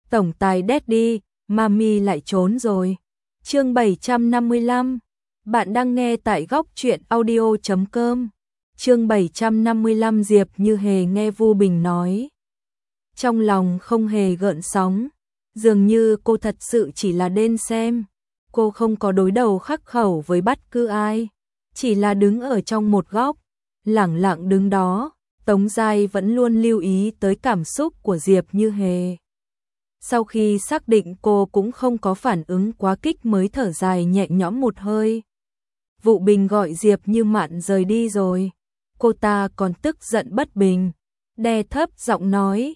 tổng tài Daddy, Mami lại trốn rồi. Chương 755. Bạn đang nghe tại góc truyện audio.com. Chương 755. Diệp Như Hề nghe Vu Bình nói, trong lòng không hề gợn sóng, dường như cô thật sự chỉ là đên xem. Cô không có đối đầu khắc khẩu với bất cứ ai, chỉ là đứng ở trong một góc, lẳng lặng đứng đó. Tống Giai vẫn luôn lưu ý tới cảm xúc của Diệp Như Hề. Sau khi xác định cô cũng không có phản ứng quá kích mới thở dài nhẹ nhõm một hơi. Vụ Bình gọi Diệp Như Mạn rời đi rồi. Cô ta còn tức giận bất bình, đè thấp giọng nói,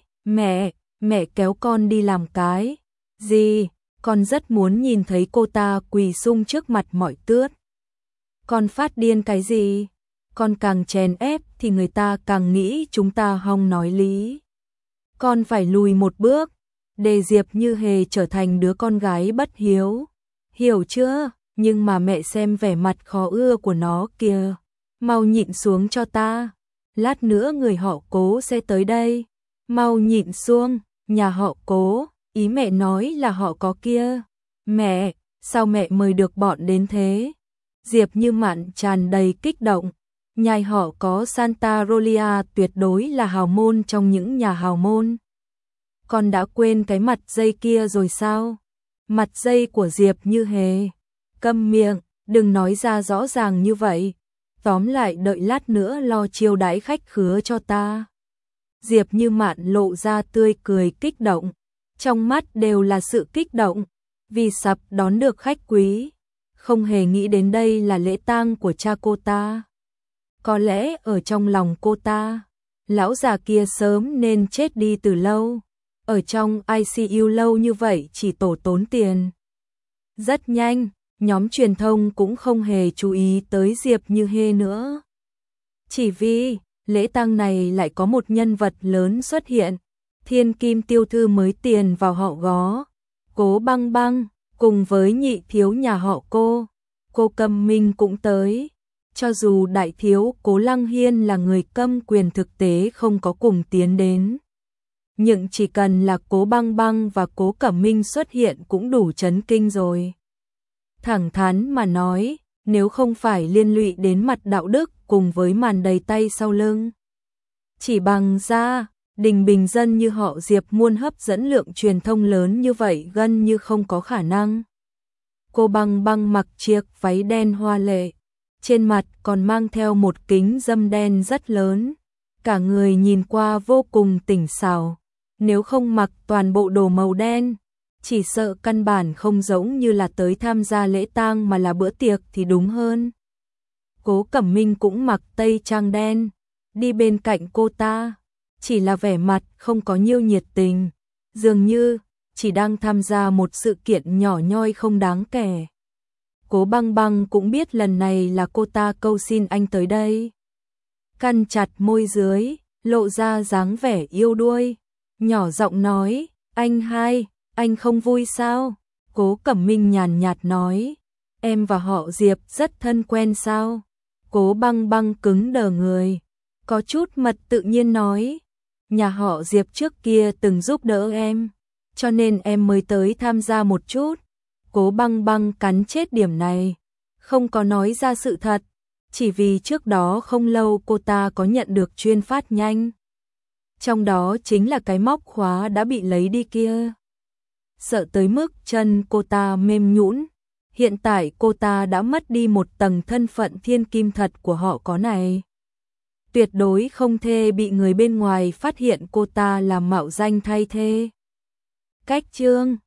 mẹ kéo con đi làm cái gì? Con rất muốn nhìn thấy cô ta quỳ sung trước mặt mọi tước. Con phát điên cái gì? Con càng chèn ép thì người ta càng nghĩ chúng ta hòng nói lý. Con phải lùi một bước, để Diệp Như Hề trở thành đứa con gái bất hiếu. Hiểu chưa? Nhưng mà mẹ xem vẻ mặt khó ưa của nó kìa. Mau nhịn xuống cho ta. Lát nữa người họ Cố sẽ tới đây. Mau nhịn xuống. Nhà họ Cố, ý mẹ nói là họ có kia. Mẹ, sao mẹ mời được bọn đến thế? Diệp Như Mạn tràn đầy kích động. Nhà họ có Santa Rolia tuyệt đối là hào môn trong những nhà hào môn. Con đã quên cái mặt dây kia rồi sao? Mặt dây của Diệp Như Hề. Câm miệng, đừng nói ra rõ ràng như vậy. Tóm lại đợi lát nữa lo chiêu đãi khách khứa cho ta. Diệp Như Mạn lộ ra tươi cười kích động. Trong mắt đều là sự kích động. Vì sắp đón được khách quý. Không hề nghĩ đến đây là lễ tang của cha cô ta. Có lẽ ở trong lòng cô ta, lão già kia sớm nên chết đi từ lâu. Ở trong ICU lâu như vậy chỉ tổ tốn tiền. Rất nhanh, nhóm truyền thông cũng không hề chú ý tới Diệp Như Hề nữa. Chỉ vì lễ tang này lại có một nhân vật lớn xuất hiện. Thiên kim tiêu thư mới tiền vào họ Gó, Cố Băng Băng, cùng với nhị thiếu nhà họ Cô Cẩm Minh cũng tới. Cho dù đại thiếu Cố Lăng Hiên là người câm quyền thực tế không có cùng tiến đến. Nhưng chỉ cần là Cố Băng Băng và Cố Cẩm Minh xuất hiện cũng đủ chấn kinh rồi. Thẳng thắn mà nói, nếu không phải liên lụy đến mặt đạo đức cùng với màn đầy tay sau lưng. Chỉ bằng gia đình bình dân như họ Diệp muốn hấp dẫn lượng truyền thông lớn như vậy gần như không có khả năng. Cô Băng Băng mặc chiếc váy đen hoa lệ. Trên mặt còn mang theo một kính dâm đen rất lớn. Cả người nhìn qua vô cùng tỉnh xảo. Nếu không mặc toàn bộ đồ màu đen, chỉ sợ căn bản không giống như là tới tham gia lễ tang mà là bữa tiệc thì đúng hơn. Cố Cẩm Minh cũng mặc tây trang đen, đi bên cạnh cô ta. Chỉ là vẻ mặt không có nhiêu nhiệt tình. Dường như chỉ đang tham gia một sự kiện nhỏ nhoi không đáng kể. Cố Băng Băng cũng biết lần này là cô ta cầu xin anh tới đây. Cắn chặt môi dưới, lộ ra dáng vẻ yêu đuôi. Nhỏ giọng nói, anh không vui sao? Cố Cẩm Minh nhàn nhạt nói, em và họ Diệp rất thân quen sao? Cố Băng Băng cứng đờ người, có chút mật tự nhiên nói, nhà họ Diệp trước kia từng giúp đỡ em, cho nên em mới tới tham gia một chút. Cố Băng Băng cắn chết điểm này, không có nói ra sự thật, chỉ vì trước đó không lâu cô ta có nhận được chuyên phát nhanh. Trong đó chính là cái móc khóa đã bị lấy đi kia. Sợ tới mức chân cô ta mềm nhũn. Hiện tại cô ta đã mất đi một tầng thân phận thiên kim thật của họ có này. Tuyệt đối không thể bị người bên ngoài phát hiện cô ta là mạo danh thay thế. Cách chương